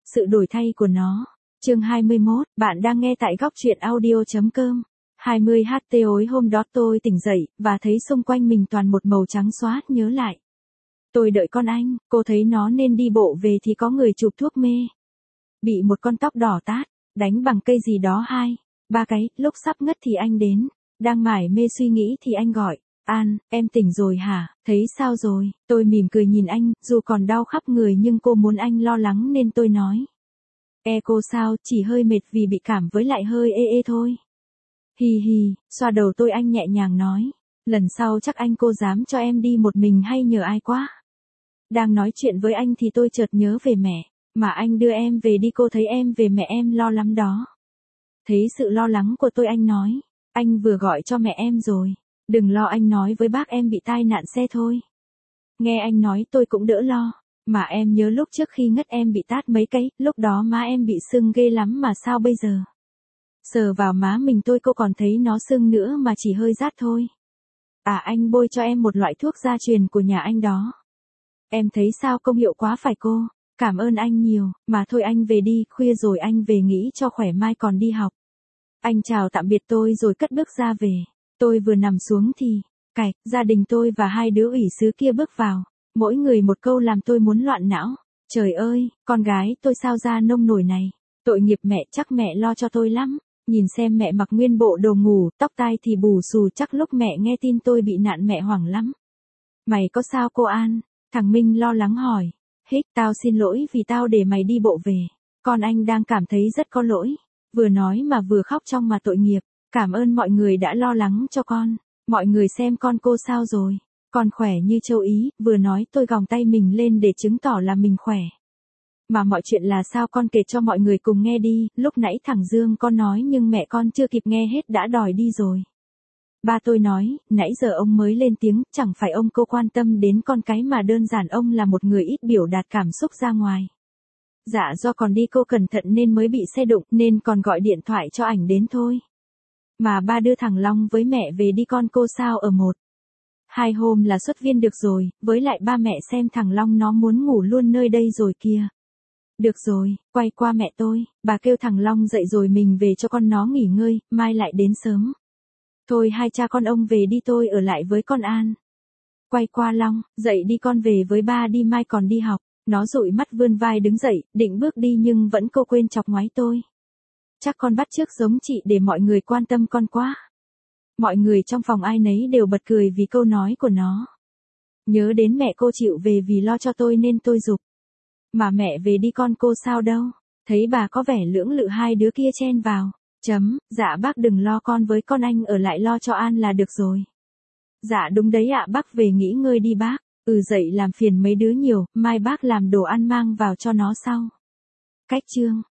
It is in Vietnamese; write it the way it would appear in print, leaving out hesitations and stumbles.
Sự đổi thay của nó. Chương 21, bạn đang nghe tại góc truyện audio.com. 20h tối hôm đó tôi tỉnh dậy, và thấy xung quanh mình toàn một màu trắng xóa, nhớ lại. Tôi đợi con anh, cô thấy nó nên đi bộ về thì có người chụp thuốc mê. Bị một con tóc đỏ tát, đánh bằng cây gì đó 2, 3 cái, lúc sắp ngất thì anh đến. Đang mải mê suy nghĩ thì anh gọi. An, em tỉnh rồi hả, thấy sao rồi? Tôi mỉm cười nhìn anh, dù còn đau khắp người nhưng cô muốn anh lo lắng nên tôi nói. Cô sao, chỉ hơi mệt vì bị cảm với lại hơi ê thôi. Hì hì, xoa đầu tôi anh nhẹ nhàng nói. Lần sau chắc anh cô dám cho em đi một mình hay nhờ ai quá. Đang nói chuyện với anh thì tôi chợt nhớ về mẹ. Mà anh đưa em về đi, cô thấy em về mẹ em lo lắm đó. Thấy sự lo lắng của tôi anh nói. Anh vừa gọi cho mẹ em rồi. Đừng lo, anh nói với bác em bị tai nạn xe thôi. Nghe anh nói tôi cũng đỡ lo. Mà em nhớ lúc trước khi ngất em bị tát mấy cái, lúc đó má em bị sưng ghê lắm mà sao bây giờ? Sờ vào má mình cô còn thấy nó sưng nữa mà chỉ hơi rát thôi. Anh bôi cho em một loại thuốc gia truyền của nhà anh đó. Em thấy sao, công hiệu quá phải cô? Cảm ơn anh nhiều, mà thôi anh về đi, khuya rồi anh về nghỉ cho khỏe mai còn đi học. Anh chào tạm biệt tôi rồi cất bước ra về. Tôi vừa nằm xuống thì, gia đình tôi và 2 đứa ủy sứ kia bước vào. Mỗi người một câu làm tôi muốn loạn não. Trời ơi, con gái tôi sao ra nông nổi này. Tội nghiệp mẹ, chắc mẹ lo cho tôi lắm. Nhìn xem mẹ mặc nguyên bộ đồ ngủ, tóc tai thì bù xù, chắc lúc mẹ nghe tin tôi bị nạn mẹ hoảng lắm. Mày có sao cô An? Thằng Minh lo lắng hỏi. Tao xin lỗi vì tao để mày đi bộ về. Con anh đang cảm thấy rất có lỗi. Vừa nói mà vừa khóc trong mà tội nghiệp. Cảm ơn mọi người đã lo lắng cho con. Mọi người xem con cô sao rồi. Con khỏe như châu Ý, vừa nói tôi gòng tay mình lên để chứng tỏ là mình khỏe. Mà mọi chuyện là sao con kể cho mọi người cùng nghe đi, lúc nãy thằng Dương con nói nhưng mẹ con chưa kịp nghe hết đã đòi đi rồi. Ba tôi nói, nãy giờ ông mới lên tiếng, chẳng phải ông cô quan tâm đến con cái mà đơn giản ông là một người ít biểu đạt cảm xúc ra ngoài. Dạ do còn đi cô cẩn thận nên mới bị xe đụng nên còn gọi điện thoại cho ảnh đến thôi. Mà ba đưa thằng Long với mẹ về đi con cô sao ở 1-2 hôm là xuất viên được rồi, với lại ba mẹ xem thằng Long nó muốn ngủ luôn nơi đây rồi kìa. Được rồi, quay qua mẹ tôi, bà kêu thằng Long dậy rồi mình về cho con nó nghỉ ngơi, mai lại đến sớm. Thôi hai cha con ông về đi, tôi ở lại với con An. Quay qua Long, dậy đi con về với ba đi, mai còn đi học. Nó dụi mắt vươn vai đứng dậy, định bước đi nhưng vẫn cô quên chọc ngoáy tôi. Chắc con bắt chước giống chị để mọi người quan tâm con quá. Mọi người trong phòng ai nấy đều bật cười vì câu nói của nó. Nhớ đến mẹ cô chịu về vì lo cho tôi nên tôi giục. Mà mẹ về đi con cô sao đâu. Thấy bà có vẻ lưỡng lự, 2 đứa kia chen vào. Dạ bác đừng lo, con với con anh ở lại lo cho An là được rồi. Dạ đúng đấy ạ, bác về nghỉ ngơi đi bác. Dậy làm phiền mấy đứa nhiều, mai bác làm đồ ăn mang vào cho nó sau. Cách chương